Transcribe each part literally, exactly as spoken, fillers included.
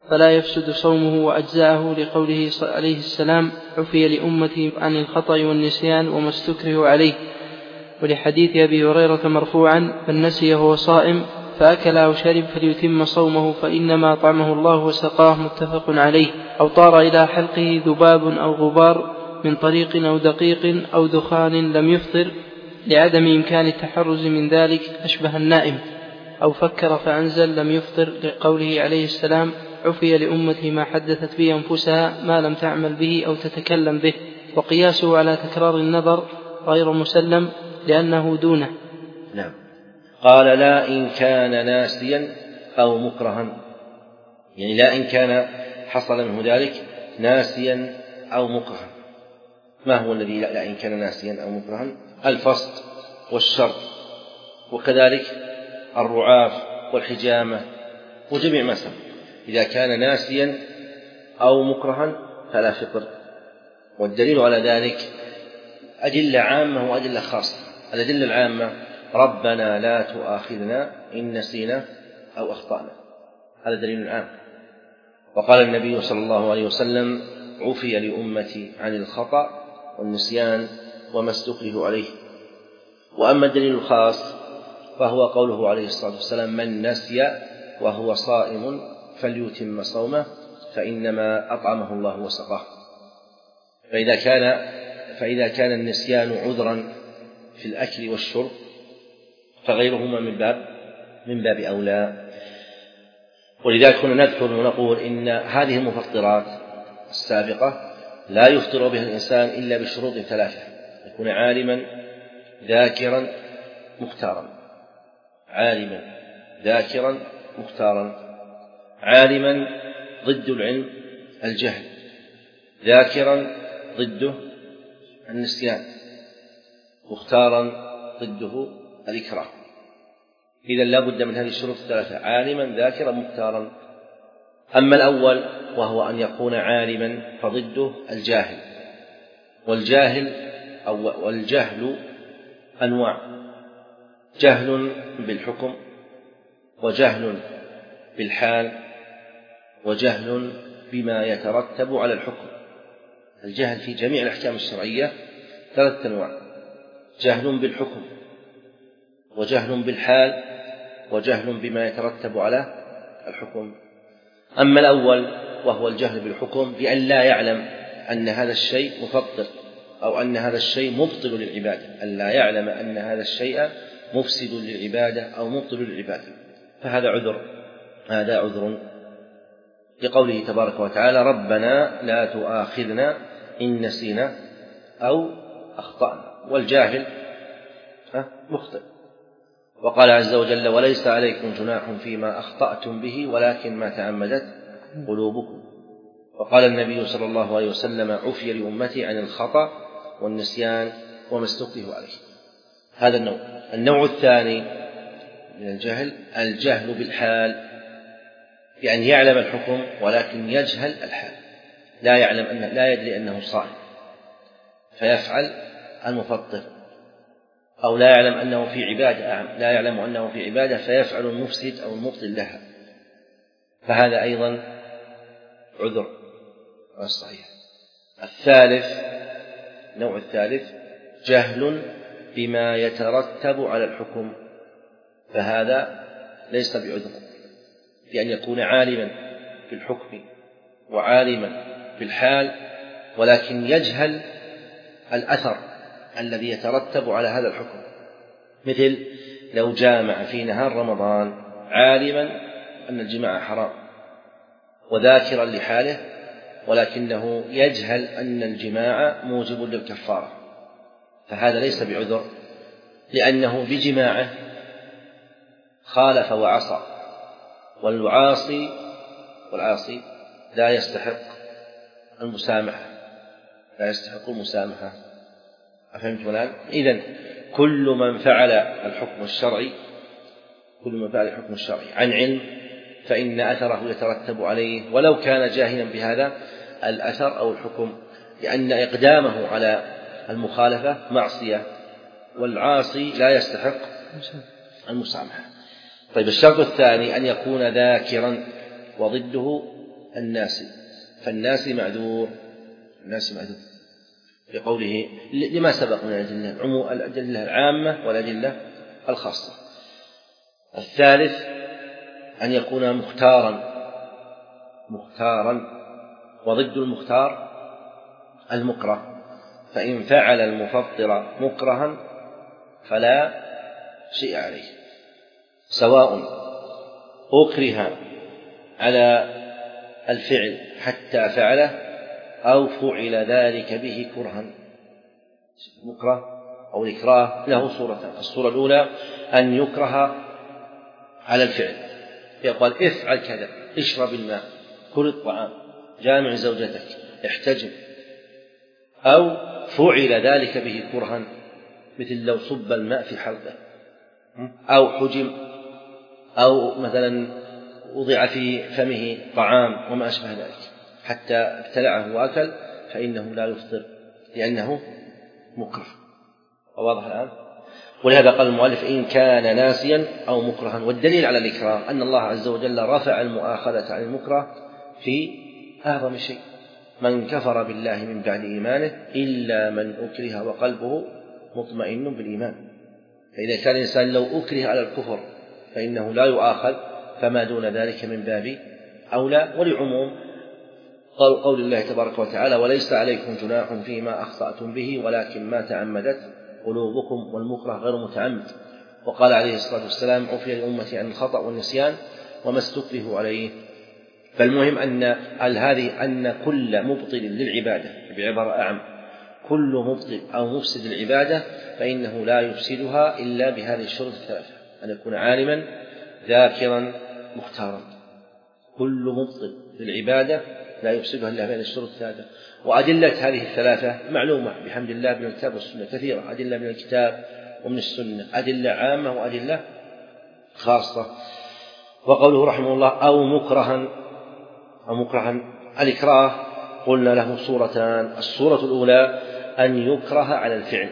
فلا يفسد صومه وأجزاءه، لقوله عليه السلام: عفي لأمتي عن الخطأ والنسيان وما استكره عليه. ولحديث أبي هريرة مرفوعا: من نسي وهو صائم فأكل أو شرب فليتم صومه فإنما أطعمه الله وسقاه، متفق عليه. أو طار إلى حلقه ذباب أو غبار من طريق أو دقيق أو دخان لم يفطر لعدم إمكان التحرز من ذلك، أشبه النائم. أو فكر فأنزل لم يفطر، لقوله عليه السلام: عفي لأمتي ما حدثت به أنفسها ما لم تعمل به أو تتكلم به. وقياسه على تكرار النظر غير مسلم لأنه دونه. نعم. قال: لا إن كان ناسيا أو مكرها، يعني لا إن كان حصل منه ذلك ناسيا أو مكرها. ما هو الذي لا إن كان ناسيا أو مكرها؟ الفصد والشرط، وكذلك الرعاف والحجامة وجميع ما سبق. إذا كان ناسيا أو مكرها فلا فطر. والدليل على ذلك أدلة عامة وأدلة خاصة. الأدلة العامة: ربنا لا تؤاخذنا إن نسينا أو أخطأنا، هذا دليل عام. وقال النبي صلى الله عليه وسلم: عفي لأمتي عن الخطأ والنسيان وما استكره عليه. وأما الدليل الخاص فهو قوله عليه الصلاة والسلام: من نسي وهو صائم فليتم صومه فإنما أطعمه الله وسقاه. فإذا كان فإذا كان النسيان عذرا في الأكل والشرب فغيرهما من باب من باب أولى. ولذلك كنا نذكر ونقول إن هذه المفطرات السابقة لا يفطر بها الإنسان إلا بشروط ثلاثة: يكون عالما ذاكرا مختارا. عالما ذاكرا مختارا. عالما ضد العلم الجهل، ذاكرا ضده النسيان، مختارا ضده الإكراه. إذا لا بد من هذه الشروط الثلاثة: عالما ذاكرا مختارا. أما الأول وهو أن يكون عالما فضده الجاهل. والجاهل أو والجهل أنواع: جهل بالحكم، وجهل بالحال، وجهل بما يترتب على الحكم. الجهل في جميع الأحكام الشرعية ثلاثة أنواع: جهل بالحكم، وجهل بالحال، وجهل بما يترتب على الحكم. أما الأول وهو الجهل بالحكم، بأن لا يعلم أن هذا الشيء مفطر أو أن هذا الشيء مبطل للعبادة، أن لا يعلم أن هذا الشيء مفسد للعبادة أو مبطل للعبادة، فهذا عذر هذا عذر لقوله تبارك وتعالى: ربنا لا تؤاخذنا إن نسينا أو أخطأنا. والجاهل مخطئ. وقال عز وجل: وليس عليكم جناح فيما أخطأتم به ولكن ما تعمدت قلوبكم. وقال النبي صلى الله عليه وسلم: عفي لأمتي عن الخطأ والنسيان وما استكره عليه. هذا النوع. النوع الثاني من الجهل الجهل بالحال، بأن يعلم الحكم ولكن يجهل الحال، لا يعلم أنه لا يدري أنه صائم فيفعل المفطر، أو لا يعلم أنه في عبادة لا يعلم أنه في عبادة فيفعل المفسد أو المبطل لها، فهذا أيضا عذر صحيح. الثالث النوع الثالث جهل بما يترتب على الحكم، فهذا ليس بعذر، بأن يكون عالما بالحكم وعالما بالحال ولكن يجهل الأثر الذي يترتب على هذا الحكم. مثل لو جامع في نهار رمضان عالما أن الجماع حرام وذاكرا لحاله، ولكنه يجهل أن الجماع موجب للكفارة، فهذا ليس بعذر، لأنه بجماعه خالف وعصى، والعاصي والعاصي لا يستحق المسامحة لا يستحق المسامحة أفهمتم الآن؟ إذن كل من فعل الحكم الشرعي كل من فعل الحكم الشرعي عن علم فإن أثره يترتب عليه ولو كان جاهلا بهذا الأثر أو الحكم، لأن إقدامه على المخالفة معصية، والعاصي لا يستحق المسامحة. طيب، الشرط الثاني أن يكون ذاكرا وضده الناسي، فالناسي معذور، الناسي معذور لقوله لما سبق من الأدلة، الأدلة العامة والأدلة الخاصة. الثالث أن يكون مختارا مختارا وضد المختار المكره، فإن فعل المفطر مكرها فلا شيء عليه، سواء أكره على الفعل حتى فعله أو فعل ذلك به كرها. مكره أو الإكراه له صورتان: الصورة الأولى أن يكره على الفعل، يقول افعل كذا، اشرب الماء، كل الطعام، جامع زوجتك، احتجم، أو فعل ذلك به كرها، مثل لو صب الماء في حلقه، أو حجم، أو مثلا وضع في فمه طعام وما أشبه ذلك حتى ابتلعه وأكل، فإنه لا يفطر لأنه مكره. واضح الآن؟ ولهذا قال المؤلف إن كان ناسيا أو مكرها. والدليل على الإكراه أن الله عز وجل رفع المؤاخذة عن المكره في أعظم شيء: من كفر بالله من بعد إيمانه إلا من أكره وقلبه مطمئن بالإيمان. فإذا كان الإنسان لو أكره على الكفر فإنه لا يؤاخذ، فما دون ذلك من باب أولى. ولعموم قول الله تبارك وتعالى: وليس عليكم جناح فيما أخطأتم به ولكن ما تعمدت قلوبكم، والمكره غير متعمد. وقال عليه الصلاة والسلام: عفي لأمتي عن الخطأ والنسيان وما استكرهوا عليه. فالمهم أن هذه أن كل مبطل للعبادة، بعبارة أعم، كل مبطل أو مفسد للعبادة فإنه لا يفسدها إلا بهذه الشروط الثلاثة: أن يكون عالما ذاكرا مختارا. كل مبطل للعبادة لا يفسدها إلا بهذه الشروط الثلاثة. وأدلة هذه الثلاثة معلومة بحمد الله من الكتاب والسنة كثيرة، أدلة من الكتاب ومن السنة، أدلة عامة وأدلة خاصة. وقوله رحمه الله أو مكرها أو مكرها، الإكراه قلنا له صورتان: الصورة الأولى أن يكره على الفعل،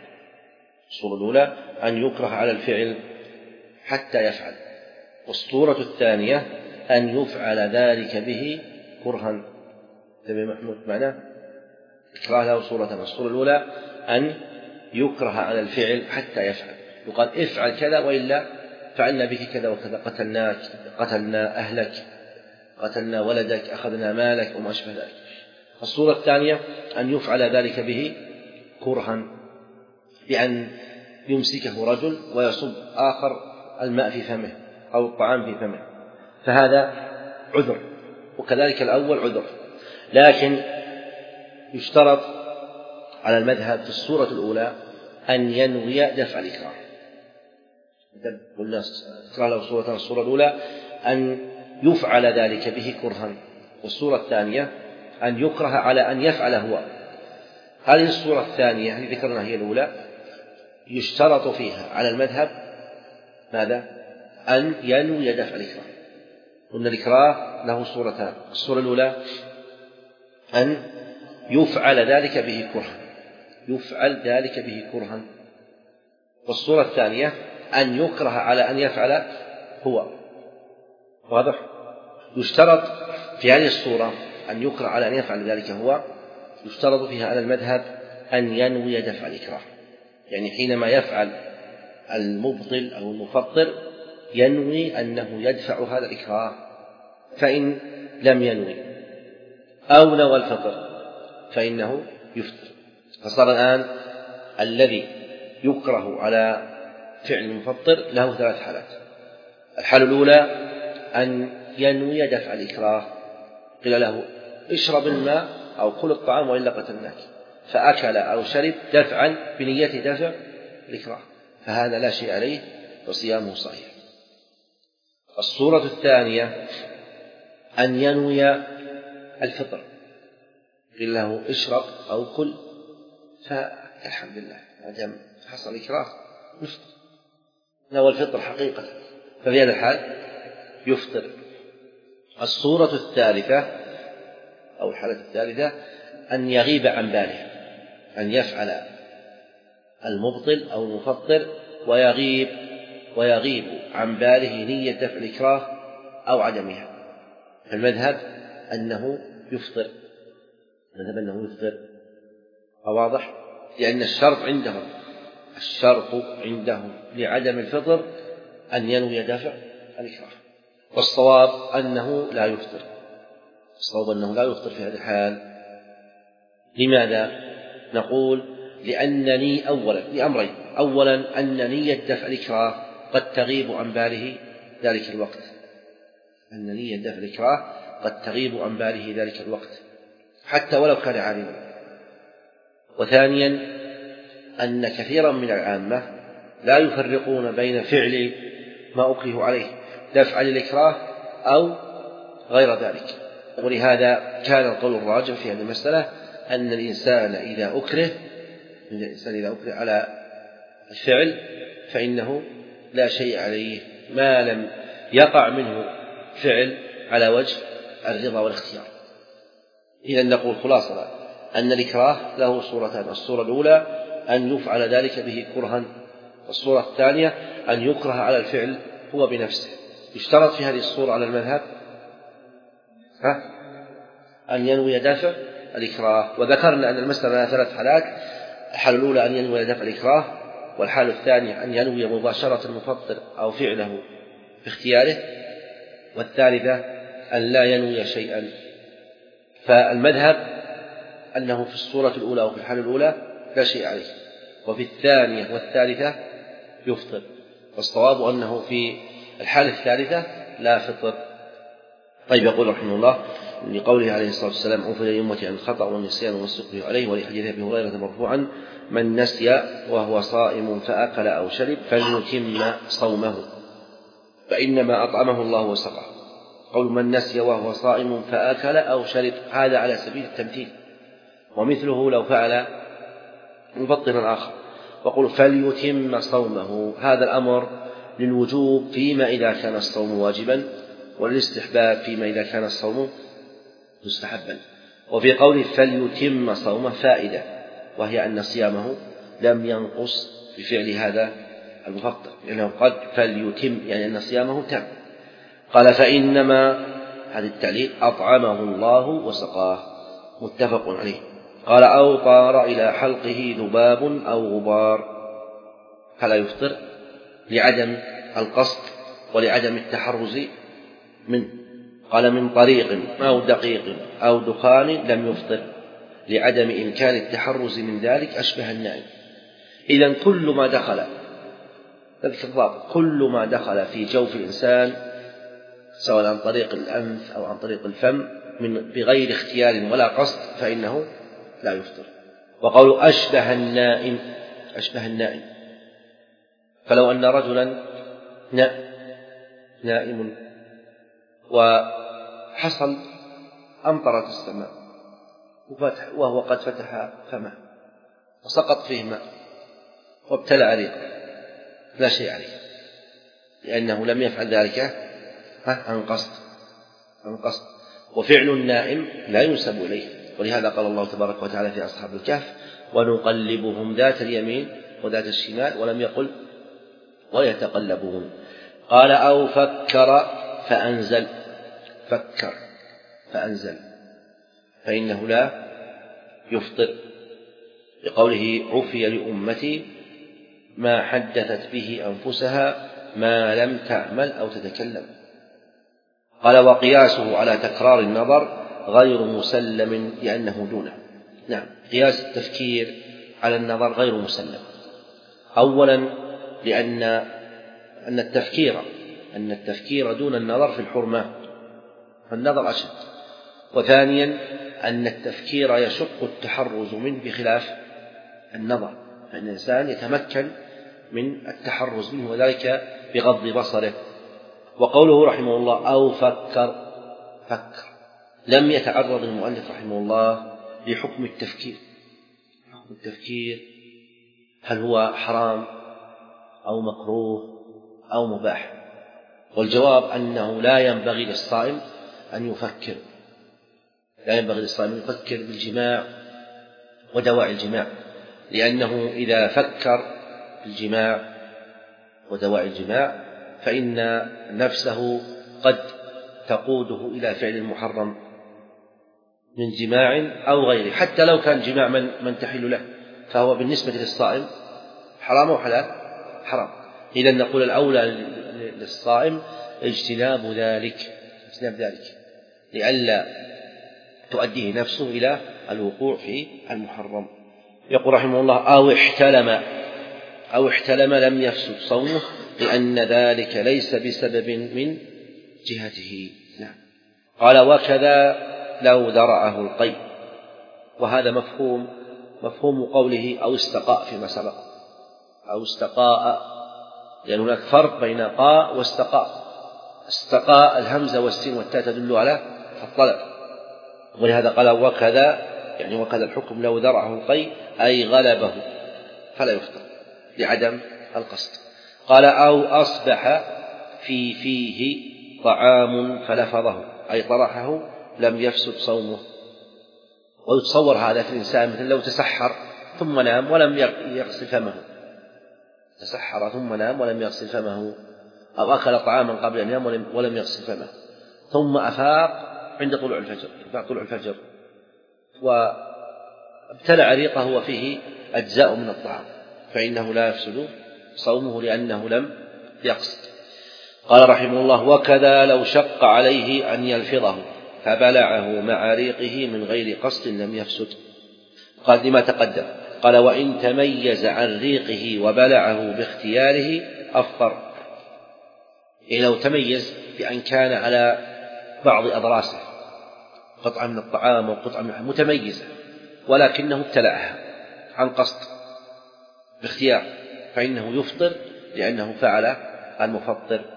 الصورة الأولى أن يكره على الفعل حتى يفعل، والصورة الثانية أن يفعل ذلك به كرها. تبي محمود معناه إكراه له صورتان: الصورة الأولى أن يكره على الفعل حتى يفعل، يقال افعل كذا وإلا فعلنا بك كذا وكذا، قتلناك، قتلنا أهلك، قتلنا ولدك، أخذنا مالك وما أشبه ذلك. الصورة الثانية أن يفعل ذلك به كرها، بأن يمسكه رجل ويصب آخر الماء في فمه أو الطعام في فمه، فهذا عذر، وكذلك الأول عذر. لكن يشترط على المذهب في الصورة الأولى أن ينوي دفع الإكراه. قلنا إكراه له صورتان: الصورة الأولى أن يفعل ذلك به كرها، والصورة الثانية أن يكره على أن يفعل هو. هذه الصورة الثانية التي ذكرنا هي الأولى، يشترط فيها على المذهب ماذا؟ أن ينوي دفع الإكراه. قلنا الإكراه له صورتان: الصورة الأولى أن يفعل ذلك به كرها، يفعل ذلك به كرها، والصورة الثانية أن يكره على أن يفعل هو. واضح؟ يشترط في هذه الصورة أن يكره على أن يفعل ذلك هو، يشترط فيها على المذهب أن ينوي دفع الإكراه، يعني حينما يفعل المبطل أو المفطر ينوي أنه يدفع هذا الإكراه. فإن لم ينوي أو نوى الفطر فإنه يفطر. فصار الآن الذي يكره على فعل المفطر له ثلاث حالات: الحالة الأولى أن ينوي دفع الإكراه، قيل له اشرب الماء أو كل الطعام وإلا قتلناك، فأكل أو شرب دفعا بنية دفع الإكراه، فهذا لا شيء عليه وصيامه صحيح. الصورة الثانية أن ينوي الفطر، قيل له اشرب أو كل، فالحمد لله ما دام حصل إكراه يفطر، نوى الفطر حقيقة، ففي هذا الحال يفطر. الصورة الثالثة أو الحالة الثالثة أن يغيب عن باله، أن يفعل المبطل أو المفطر ويغيب ويغيب عن باله نية دفع الإكراه أو عدمها. فالمذهب أنه يفطر المذهب أنه يفطر واضح؟ لأن الشرط عندهم الشرط عندهم لعدم الفطر أن ينوي دفع الإكراه، والصواب أنه لا يفطر الصواب أنه لا يفطر في هذه الحال. لماذا؟ نقول لأنني أولا لأمرين: أولا أن نية دفع الإكراه قد تغيب عن باله ذلك الوقت أن نية دفع الإكراه قد تغيب عن باله ذلك الوقت حتى ولو كان عالما. وثانيا أن كثيرا من العامة لا يفرقون بين فعل ما أكره عليه دفع للإكراه أو غير ذلك، ولهذا كان القول الراجح في هذه المسألة أن الإنسان إذا أكره أن الإنسان إذا أكره على الفعل فإنه لا شيء عليه ما لم يقع منه فعل على وجه الرضا والاختيار. إذن نقول خلاصة أن الإكراه له صورتان: الصورة الأولى أن يفعل ذلك به كرها، والصورة الثانية أن يكره على الفعل هو بنفسه. يشترط في هذه الصورة على المذهب ها؟ أن ينوي دفع الإكراه، وذكرنا أن المسألة لها ثلاث حالات: الحالة الأولى أن ينوي دفع الإكراه، والحالة الثانية أن ينوي مباشرة المفطر أو فعله باختياره، والثالثة أن لا ينوي شيئا. فالمذهب أنه في الصورة الأولى وفي الحالة الأولى لا شيء عليه، وفي الثانية والثالثة يفطر، والصواب أنه في الحالة الثالثة لا فطر. طيب، يقول رحمه الله لقوله عليه الصلاة والسلام: عفي لأمتي عن الخطأ والنسيان والسكر عليه، ولحديث أبي هريرة مرفوعا: من نسي وهو صائم فأكل أو شرب فليتم صومه فإنما أطعمه الله وسقاه. قول من نسي وهو صائم فأكل أو شرب هذا على سبيل التمثيل، ومثله لو فعل مفطرا آخر. وقل فليتم صومه، هذا الأمر للوجوب فيما إذا كان الصوم واجبا، وللاستحباب فيما إذا كان الصوم مستحبا. وفي قوله فليتم صومه فائدة، وهي أن صيامه لم ينقص بفعل هذا المفطر، لأنه قد فليتم يعني أن صيامه تم. قال فإنما هذا التعليل أطعمه الله وسقاه، متفق عليه. قال أو طار إلى حلقه ذباب أو غبار فلا يفطر لعدم القصد ولعدم التحرز منه. قال من طريق أو دقيق أو دخان لم يفطر لعدم إمكان التحرز من ذلك أشبه النائم. إذن كل ما دخل كل ما دخل في جوف الإنسان سواء عن طريق الأنف أو عن طريق الفم من بغير اختيار ولا قصد فإنه لا يفطر. وقول أشبه النائم أشبه النائم فلو أن رجلا نائم وحصل أمطرت السماء وهو قد فتح فمه وسقط فيه ماء وابتلع ريقه لا شيء عليه، لأنه لم يفعل ذلك عن قصد عن قصد وفعل النائم لا ينسب إليه. ولهذا قال الله تبارك وتعالى في أصحاب الكهف: ونقلبهم ذات اليمين وذات الشمال، ولم يقل ويتقلبون. قال أو فكر فأنزل فكر فأنزل فإنه لا يفطر، بقوله عفي لأمتي ما حدثت به أنفسها ما لم تعمل أو تتكلم. قال وقياسه على تكرار النظر غير مسلم لأنه دونه. نعم، قياس التفكير على النظر غير مسلم. أولا لأن أن التفكير أن التفكير دون النظر في الحرمة فالنظر أشد. وثانيا أن التفكير يشق التحرز منه بخلاف النظر، فإن الإنسان يتمكن من التحرز منه وذلك بغض بصره. وقوله رحمه الله أو فكر فكر لم يتعرض المؤلف رحمه الله لحكم التفكير. حكم التفكير هل هو حرام أو مكروه أو مباح؟ والجواب أنه لا ينبغي للصائم أن يفكر لا ينبغي للصائم أن يفكر بالجماع ودواعي الجماع، لأنه إذا فكر بالجماع ودواعي الجماع فإن نفسه قد تقوده إلى فعل المحرم من جماع أو غيره، حتى لو كان جماع من, من تحل له، فهو بالنسبة للصائم حرام أو حلال؟ حرام. إذن نقول الأولى للصائم اجتناب ذلك اجتناب ذلك لئلا تؤديه نفسه إلى الوقوع في المحرم. يقول رحمه الله: أو احتلم أو احتلم لم يفسد صومه لأن ذلك ليس بسبب من جهته. نعم. قال: وكذا لو ذرعه القيء. وهذا مفهوم مفهوم قوله أو استقاء فيما سبق، أو استقاء، لأن هناك فرق بين قاء واستقاء. استقاء الهمزة والسين والتاء تدل على الطلب، ولهذا قال وكذا، يعني وكذا الحكم لو ذرعه القيء أي غلبه فلا يفطر لعدم القصد. قال: أو أصبح في فيه طعام فلفظه أي طرحه لم يفسد صومه. ويتصور هذا في الإنسان مثل لو تسحر ثم نام ولم يغسل فمه، تسحر ثم نام ولم يغسل فمه، أو أكل طعاما قبل أن ينام ولم يغسل فمه، ثم أفاق عند طلوع الفجر بعد طلوع الفجر وابتلع ريقه وفيه أجزاء من الطعام، فإنه لا يفسد صومه لأنه لم يقصد. قال رحمه الله: وكذا لو شق عليه أن يلفظه فبلعه مع ريقه من غير قصد لم يفسد. قال لما تقدم. قال: وإن تميز عن ريقه وبلعه باختياره أفطر. إيه لو تميز بأن كان على بعض أضراسه قطعة من الطعام وقطعة من متميزة ولكنه ابتلعها عن قصد باختيار، فإنه يفطر لأنه فعل المفطر